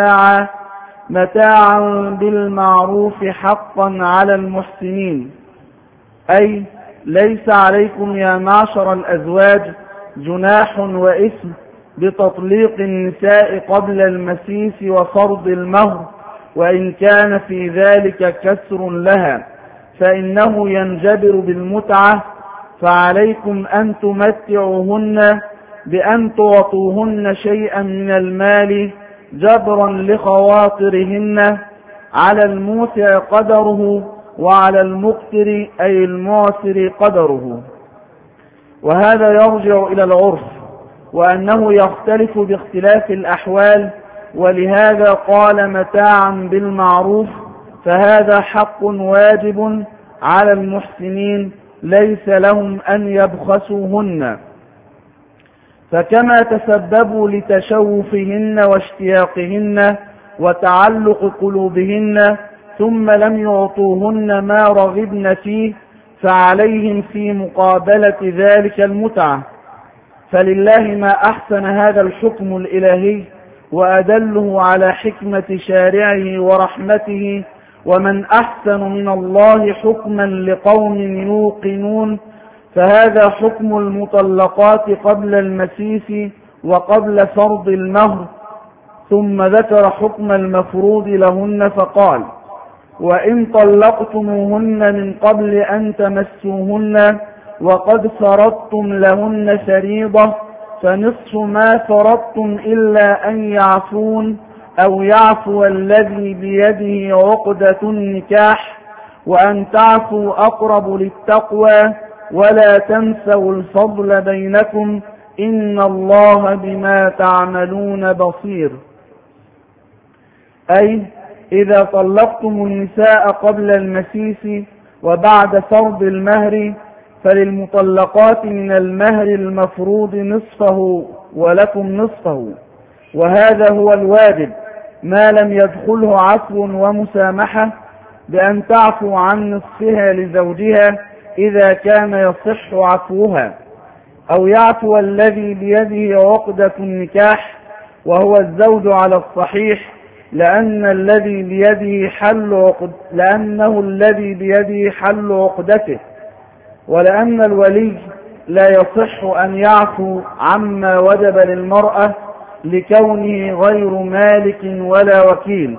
S2: متاعا بالمعروف حقا على المحسنين. أي ليس عليكم يا معشر الأزواج جناح وإثم بتطليق النساء قبل المسيس وفرض المهر، وإن كان في ذلك كسر لها فإنه ينجبر بالمتعة، فعليكم أن تمتعوهن بأن تعطوهن شيئا من المال جبرا لخواطرهن، على الموسع قدره وعلى المقتر أي المعسر قدره. وهذا يرجع إلى العرف، وأنه يختلف باختلاف الأحوال، ولهذا قال متاعا بالمعروف، فهذا حق واجب على المحسنين ليس لهم أن يبخسوهن. فكما تسببوا لتشوفهن واشتياقهن وتعلق قلوبهن ثم لم يعطوهن ما رغبن فيه، فعليهم في مقابلة ذلك المتعة. فلله ما أحسن هذا الحكم الإلهي وأدله على حكمة شارعه ورحمته، ومن أحسن من الله حكما لقوم يوقنون. فهذا حكم المطلقات قبل المسيس وقبل فرض المهر، ثم ذكر حكم المفروض لهن فقال: وإن طلقتموهن من قبل أن تمسوهن وقد فرضتم لهن فريضة فنصف ما فرضتم إلا أن يعفون أو يعفو الذي بيده عقدة النكاح، وأن تعفوا أقرب للتقوى، ولا تنسوا الفضل بينكم إن الله بما تعملون بصير. أي إذا طلقتم النساء قبل المسيس وبعد فرض المهر فللمطلقات من المهر المفروض نصفه ولكم نصفه، وهذا هو الواجب ما لم يدخله عفو ومسامحة، بأن تعفو عن نصفها لزوجها إذا كان يصح عفوها، أو يعفو الذي بيده عقدة النكاح وهو الزوج على الصحيح، لأنه الذي بيده حل عقدته، ولأن الولي لا يصح أن يعفو عما وجب للمرأة لكونه غير مالك ولا وكيل.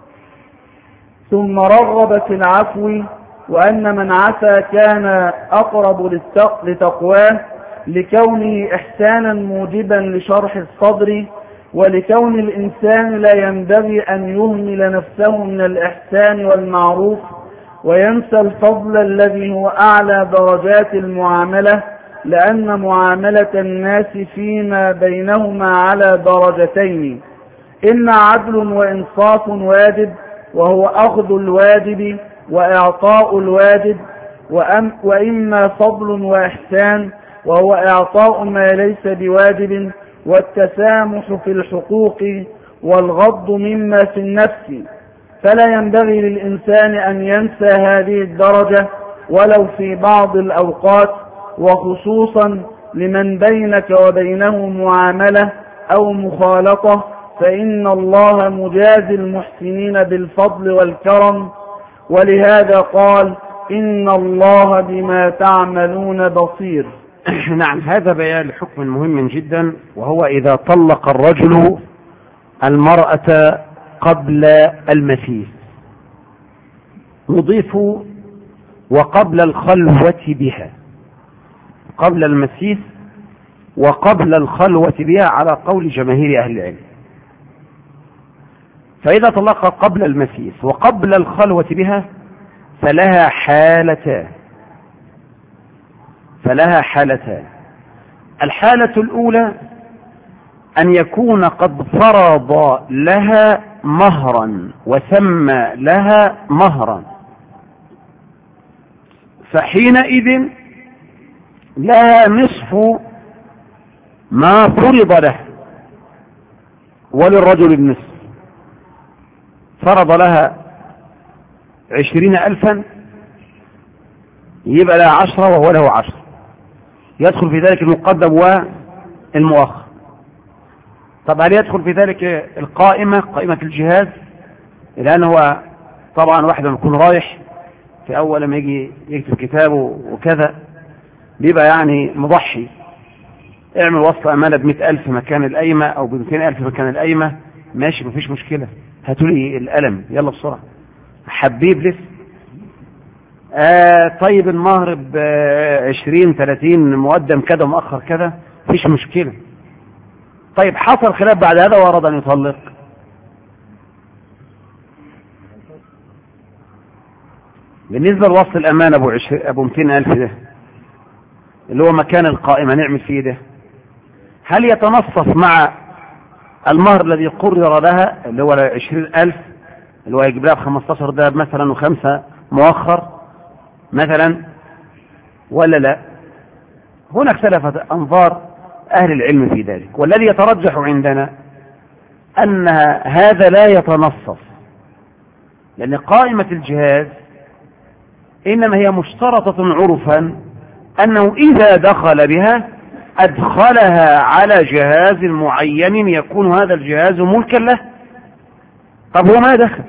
S2: ثم رغب في العفو، وأن من عفا كان أقرب لتقواه لكونه إحسانا موجبا لشرح الصدر، ولكون الإنسان لا ينبغي أن يهمل نفسه من الإحسان والمعروف وينسى الفضل الذي هو أعلى درجات المعاملة، لأن معاملة الناس فيما بينهما على درجتين: إما عدل وإنصاف واجب وهو أخذ الواجب وإعطاء الواجب، وإما فضل وإحسان وهو إعطاء ما ليس بواجب، والتسامح في الحقوق والغض مما في النفس. فلا ينبغي للإنسان أن ينسى هذه الدرجة ولو في بعض الأوقات، وخصوصا لمن بينك وبينه معاملة أو مخالطة، فإن الله مجازي المحسنين بالفضل والكرم. ولهذا قال: إن الله بما تعملون بصير.
S1: نعم، هذا بيان لحكم مهم جدا، وهو إذا طلق الرجل المرأة قبل المسيس، نضيف وقبل الخلوة بها، قبل المسيس وقبل الخلوة بها على قول جماهير أهل العلم. فإذا طلق قبل المسيس وقبل الخلوة بها فلها حالتان. الحالة الأولى أن يكون قد فرض لها مهرا وسمى لها مهرا، فحينئذ لها نصف ما فرض له، وللرجل النصف. فرض لها 20,000 يبقى لها 10 وهو له 10، يدخل في ذلك المقدم والمؤخر. طب هل يدخل في ذلك قائمة الجهاز؟ لأن هو طبعا واحد لما يكون رايح في أول لما يجي يكتب كتابه وكذا بيبقى يعني مضحي، اعمل وصل أمانة ب100,000 مكان القايمة أو ب200,000 مكان القايمة، ماشي مفيش مشكلة، هاتولي القلم يلا بسرعة، حبيب لسه طيب المهر ب20 30 مقدم كذا مؤخر كذا، مفيش مشكلة. طيب حصل خلاف بعد هذا وأراد أن يطلق، بالنسبة لوصل الأمان أبو 200,000 ده اللي هو مكان القائمة نعمل فيه ده، هل يتنصف مع المهر الذي قرر لها اللي هو 20,000 اللي هو يجيب لها ب15 دهب مثلا و5 مؤخر مثلا، ولا لا؟ هنا اختلفت أنظار أهل العلم في ذلك، والذي يترجح عندنا أن هذا لا يتنصف، لأن قائمة الجهاز إنما هي مشترطة عرفا أنه إذا دخل بها أدخلها على جهاز معين يكون هذا الجهاز ملكا له. طب هو ما دخل،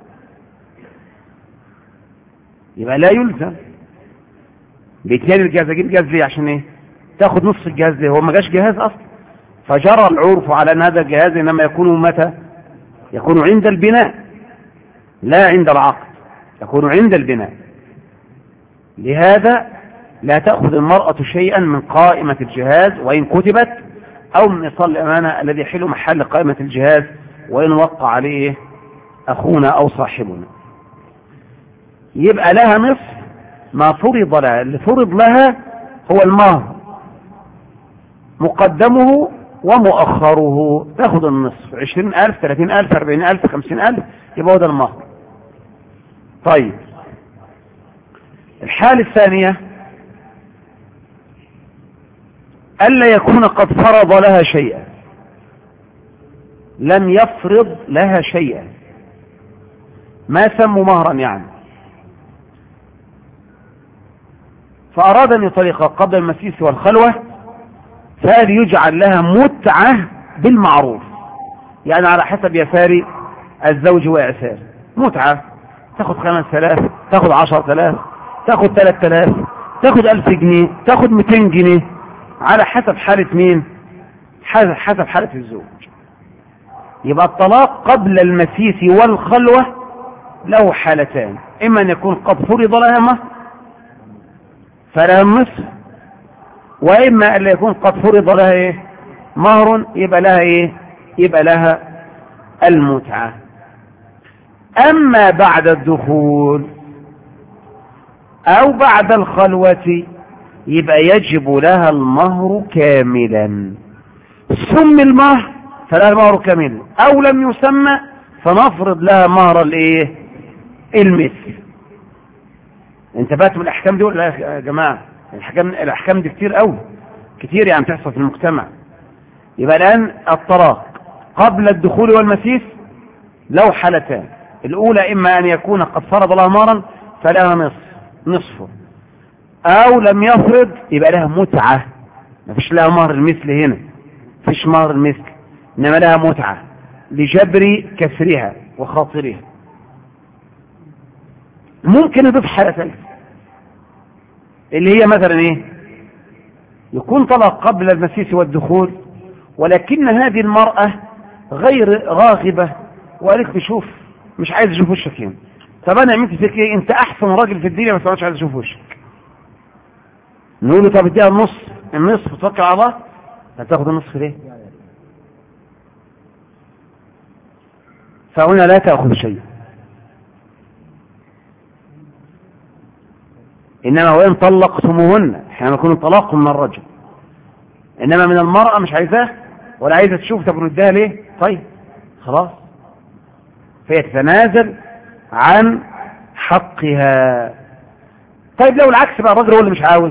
S1: يبقى لا يلزم بإتيان الجهاز. أجيب جهاز ليه؟ عشان إيه؟ تاخد نصف الجهاز ليه؟ هو ما جاش جهاز أصلا. فجرى العرف على أن هذا الجهاز إنما يكون متى؟ يكون عند البناء لا عند العقد، يكون عند البناء. لهذا لا تأخذ المرأة شيئا من قائمة الجهاز وإن كتبت، أو من إيصال الأمانة الذي يحل محل قائمة الجهاز وإن وقع عليه أخونا أو صاحبنا. يبقى لها نصف ما فرض لها. اللي فرض لها هو المهر مقدمه ومؤخره، تأخذ النصف 20,000 30,000 40,000 50,000 يبقى هذا المهر. طيب الحالة الثانية ألا يكون قد فرض لها شيئا، لم يفرض لها شيئا، ما سموا مهرا يعني، فأراد أن يطلقها قبل المسيس والخلوة، فهذه يجعل لها متعة بالمعروف، يعني على حسب يسار الزوج وإعسار. متعة تاخد 5,000 تاخد 10,000 تاخد 3,000 تاخد 1,000 جنيه تاخد 200 جنيه على حسب حالة مين؟ حسب حالة الزوج. يبقى الطلاق قبل المسيس والخلوة له حالتان، إما أن يكون قد فرض لها مهر فلها النصف، وإما أن يكون قد فرض لها إيه؟ مهر يبقى لها إيه؟ يبقى لها المتعة. أما بعد الدخول أو بعد الخلوة يبقى يجب لها المهر كاملا. سمي المهر فلها المهر كاملا، أو لم يسمى فنفرض لها مهر الايه؟ المثل. انتبهتوا بالأحكام دي ولا يا جماعة؟ الأحكام دي كتير قوي، كتير يعني تحصل في المجتمع. يبقى الآن الطلاق قبل الدخول والمسيس له حالتان، الأولى إما أن يكون قد فرض لها مهرا فلها نصفه، أو لم يفرض يبقى لها متعة، ما فيش لها مهر المثل هنا، فيش مهر المثل، إنما لها متعة لجبر كسرها وخاطرها. ممكن نضيف حالة ثالثة اللي هي مثلا إيه؟ يكون طلاق قبل المسيس والدخول، ولكن هذه المرأة غير راغبة وقالت نشوف مش عايز اشوف وشك هنا. طب انا عملت فيك ايه؟ انت احسن راجل في الدنيا بس مش عايز اشوف وشك. نقول له طب اديها النصف توكل على الله. هتاخد النصف ليه؟ فهنا لا تأخذ شيء، انما وان طلقتموهن احيانا يكون الطلاق من الرجل، انما من المرأة مش عايزاه ولا عايزة تشوف، طب نديها ليه؟ طيب خلاص، فهي تتنازل عن حقها. طيب لو العكس بقى، الراجل هو اللي مش عاوز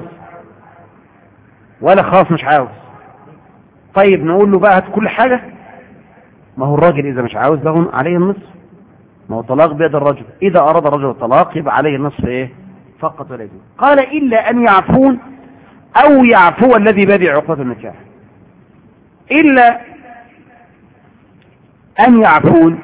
S1: ولا خلاص مش عاوز، طيب نقول له بقى هات كل حاجة. ما هو الراجل إذا مش عاوز له عليه النصف، ما هو الطلاق بيد الرجل، إذا أراد الرجل الطلاق يبقى عليه النصف إيه؟ فقط ولا يجوز. قال إلا أن يعفون أو يعفو الذي بادئ عقدة النكاح. إلا أن يعفون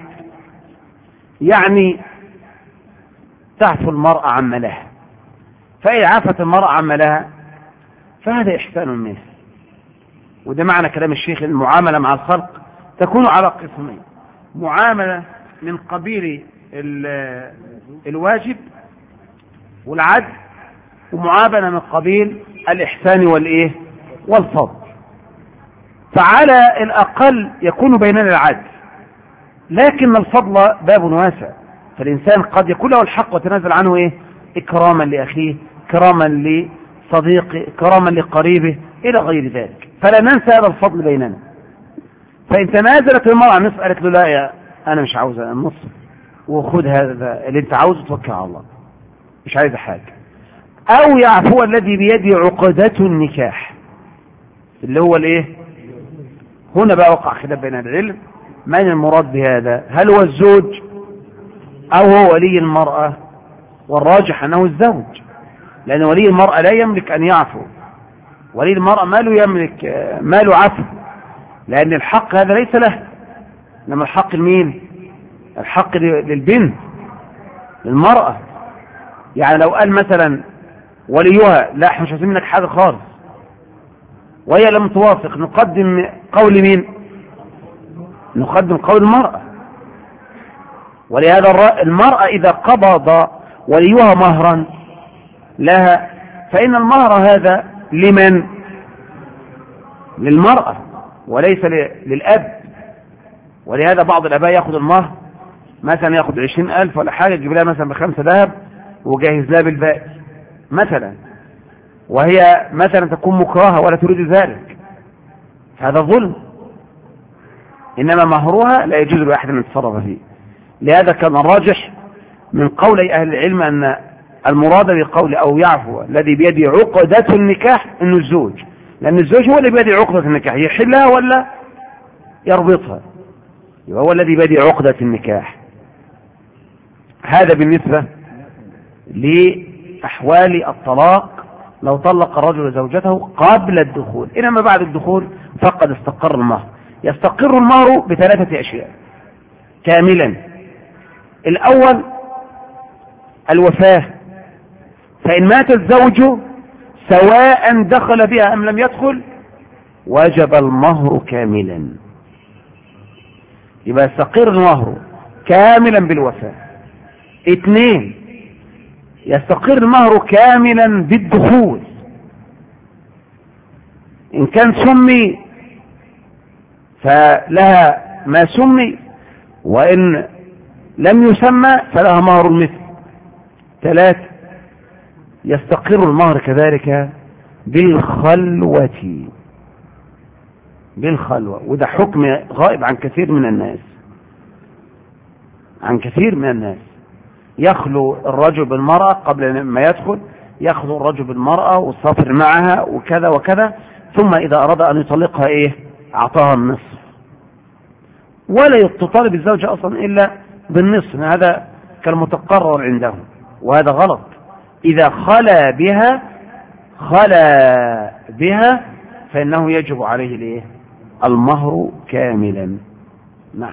S1: يعني تعفو المرأة عما لها، فإن عفت المرأة عما لها فهذا إحسان منه. وده معنى كلام الشيخ، المعاملة مع الخلق تكون على قسمين: معاملة من قبيل الواجب والعدل، ومعاملة من قبيل الإحسان والإيه والفضل. فعلى الأقل يكون بيننا العدل، لكن الفضل باب واسع، فالإنسان قد يكون له الحق وتنازل عنه إيه إكراما لأخيه، إكراما لصديقه، إكراما لقريبه إلى غير ذلك. فلا ننسى هذا الفضل بيننا. فإن تنازلت المرأة نصف قالت له لا يا أنا مش عاوزة النصف وخذ هذا اللي أنت عاوزه توكل على الله مش عايزة حاجة، أو يعفو الذي بيده عقدة النكاح اللي هو الإيه. هنا بقى وقع خلاف بين العلم من المراد بهذا، هل هو الزوج أو هو ولي المرأة؟ والراجح أنه الزوج، لأن ولي المرأة لا يملك أن يعفو، ولي المرأة ما له يملك ما له عفو، لأن الحق هذا ليس له، إنما الحق لمين؟ الحق للبنت للمرأة. يعني لو قال مثلا وليها لا احنا مش عايزين منك حاجة خالص وهي لم توافق، نقدم قول مين؟ نقدم قول المرأة. ولهذا المرأة إذا قبض وليها مهرا لها فإن المهر هذا لمن؟ للمرأة وليس للأب. ولهذا بعض الآباء يأخذ المهر مثلا يأخذ 20,000 ولا حاجة، يجيب لها مثلا ب5 ذهب وجاهز لها بالباقي مثلا، وهي مثلا تكون مكرهة ولا تريد ذلك، هذا ظلم. إنما مهرها لا يجوز لأحد أن يتصرف فيه. لهذا كان الراجح من قول أهل العلم أن المراد بقول أو يعفو الذي بيده عقدة النكاح إنه الزوج، لأن الزوج هو اللي بيده عقدة النكاح، يحلها ولا يربطها، يبقى هو الذي بيده عقدة النكاح. هذا بالنسبة لأحوال الطلاق لو طلق الرجل زوجته قبل الدخول. إنما بعد الدخول فقد استقر المهر. يستقر المهر ب3 أشياء كاملا. الأول الوفاة، فإن مات الزوج سواء دخل بها أم لم يدخل وجب المهر كاملا، يبقى يستقر المهر كاملا بالوفاة. 2 يستقر المهر كاملا بالدخول، إن كان سمي فلها ما سمي، وإن لم يسمى فلها مهر المثل. 3 يستقر المهر كذلك بالخلوة، وده حكم غائب عن كثير من الناس. يخلو الرجل بالمرأة قبل ما يدخل، يخلو الرجل بالمرأة والسفر معها وكذا وكذا، ثم إذا أراد أن يطلقها أعطاها النصف، ولا تطالب الزوجة أصلا إلا بالنصف. هذا كالمتقرر عندهم، وهذا غلط. إذا خلا بها فإنه يجب عليه المهر كاملا. نعم.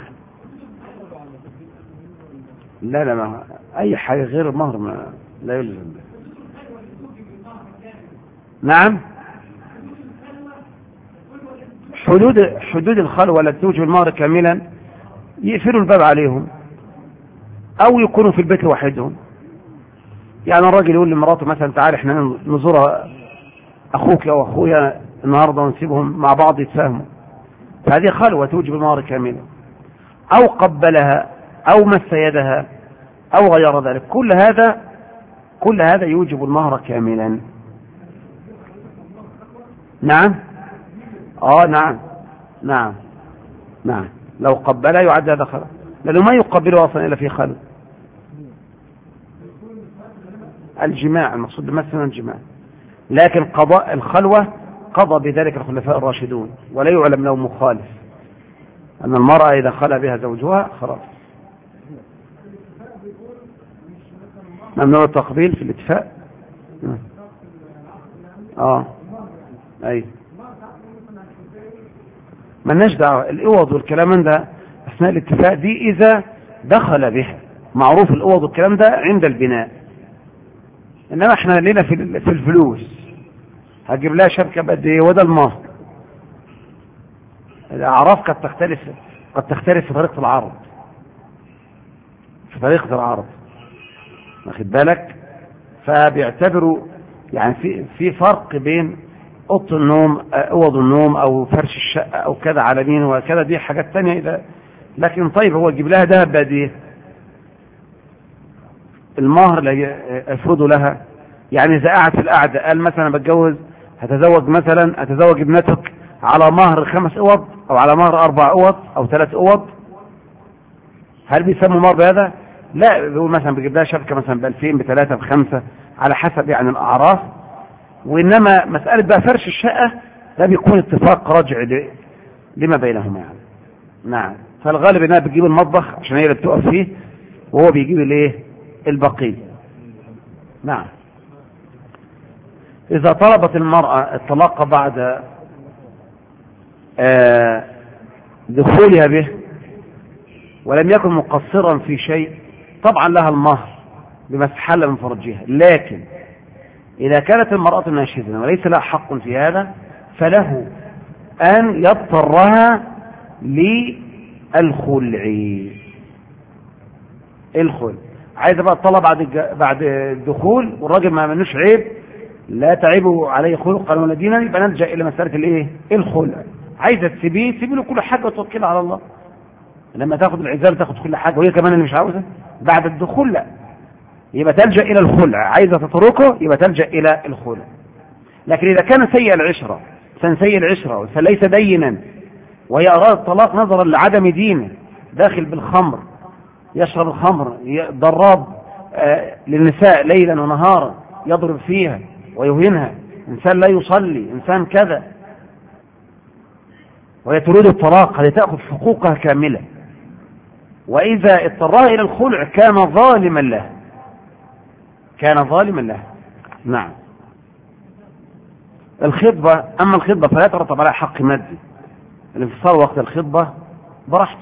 S1: لا ما أي حاجة غير المهر ما لا يلزم. نعم. حدود الخلوة التي توجب المهر كاملا يقفلوا الباب عليهم أو يكونوا في البيت وحدهم. يعني الراجل يقول لمراته مثلا تعالى احنا نزور أخوك أو أخويا النهاردة ونسيبهم مع بعض يتفاهموا، فهذه خلوة توجب المهر كاملا. أو قبلها أو مس يدها أو غير ذلك، كل هذا يوجب المهر كاملا. نعم. نعم. لو قبلها يعد هذا خلوة، لأنه ما يقبله أصلا إلا في خلوة. الجماع المقصود مثلا الجماع، لكن قضاء الخلوة قضى بذلك الخلفاء الراشدون، ولا يعلم له مخالف أن المرأة إذا خلى بها زوجها خلاص. ممنوع التقبيل في الاتفاق. أي مالناش دعوة. الإوض والكلام ده أثناء الاتفاق دي إذا دخل بها، معروف الإوض والكلام ده عند البناء. إنما احنا لنا في الفلوس هجيب لها شبكة بقد ايه وده المهر. الأعراف قد تختلف في طريقة العرض، واخد بالك. فبيعتبروا يعني في فرق بين أوضة النوم، أوض النوم أو فرش الشقة أو كذا على مين وكذا، دي حاجات تانية. لكن طيب هو يجيب لها دهب بقد ايه؟ المهر اللي يفرضه لها. يعني إذا قعد في القعدة قال مثلا بتجوز أتزوج ابنتك على مهر 5 أوض أو على مهر 4 أوض أو 3 أوض، هل بيسموا مهر بهذا؟ لا، بيقول مثلا بيجيب لها شبكة مثلا ب2000 ب3 ب5 على حسب يعني الأعراف. وإنما مسألة بقى فرش الشقة ده بيكون اتفاق راجع لما بينهما يعني. نعم. فالغالب انها بتجيب المطبخ عشان هي اللي بتقف فيه، وهو بيجيب الايه البقية. نعم. إذا طلبت المرأة الطلاق بعد دخولها به ولم يكن مقصرا في شيء، طبعا لها المهر بما استحل من فرجها. لكن إذا كانت المرأة ناشزة وليس لها حق في هذا، فله أن يضطرها للخلع. عايزة بقى الطلب بعد الدخول والراجل ما منوش عيب، لا تعيبوا عليه خلقا ولا دينا، يبقى نلجأ إلى مسألة الايه الخلع. عايزة تسيبيه له كل حاجة وتوكل على الله. لما تاخد العزال تاخد كل حاجة وهي كمان اللي مش عاوزة بعد الدخول، لا، يبقى تلجأ إلى الخلع. عايزة تتركه يبقى تلجأ إلى الخلع. لكن إذا كان سيء العشرة فليس دينا، وهي أراد الطلاق نظرا لعدم دينه، داخل بالخمر، يشرب الخمر، ضراب للنساء ليلا ونهارا، يضرب فيها ويهينها، إنسان لا يصلي، إنسان كذا، وهي تريد الطلاق، هذه تأخذ حقوقها كاملة. وإذا اضطرها إلى الخلع كان ظالما له. نعم. أما الخطبة فلا يترتب عليها حق مادي. الانفصال وقت الخطبة براحته.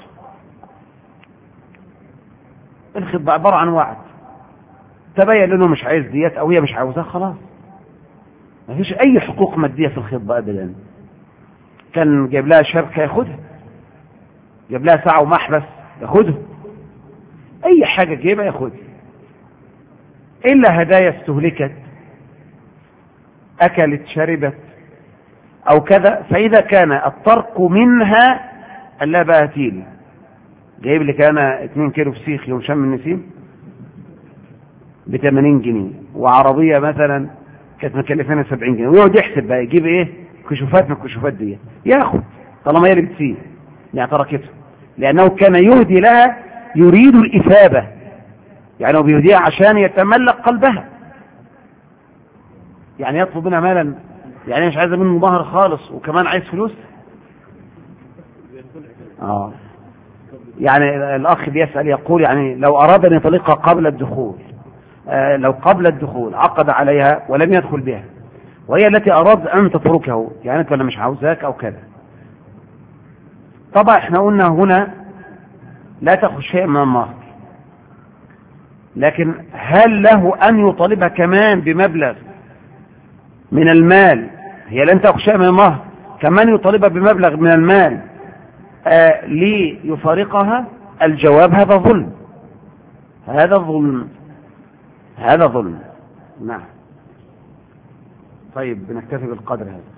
S1: الخطبة عبارة عن وعد، تبين انه مش عايز ديات او هي مش عاوزها، خلاص ما فيش اي حقوق مادية في الخطبة ابدا. كان جايب لها شبكة ياخدها، جايب لها ساعة ومحبس ياخدها، اي حاجة جايبها ياخدها، الا هدايا استهلكت، اكلت شربت او كذا. فاذا كان الترك منها الا بقى هاتيلي، جايب لي كان 2 كيلو فسيخ يوم شم النسيم ب80 جنيه، وعربية مثلا كانت مكلفانا 70 جنيه، ويقعد يحسب بقى يجيب ايه كشوفات من الكشوفات دي ياخد، طالما هي اللي بتسيب يعني تركته، لانه كان يهدي لها يريد الإثابة، يعني هو بيهديها عشان يتملك قلبها، يعني يطلب منها مالا، يعني مش عايزة منه مهر خالص وكمان عايز فلوس. يعني الأخ بيسأل يقول يعني لو أراد أن يطلقها قبل الدخول، لو قبل الدخول عقد عليها ولم يدخل بها، وهي التي أراد أن تتركه، يعني أنت ولا مش عاوزاك أو كذا، طبعا احنا قلنا هنا لا تأخذ شيء من المهر، لكن هل له أن يطالبها كمان بمبلغ من المال؟ هي لن تأخذ شيء من المهر، كمان يطالبها بمبلغ من المال ليفارقها؟ الجواب هذا ظلم. نعم. طيب بنكتفي بالقدر هذا.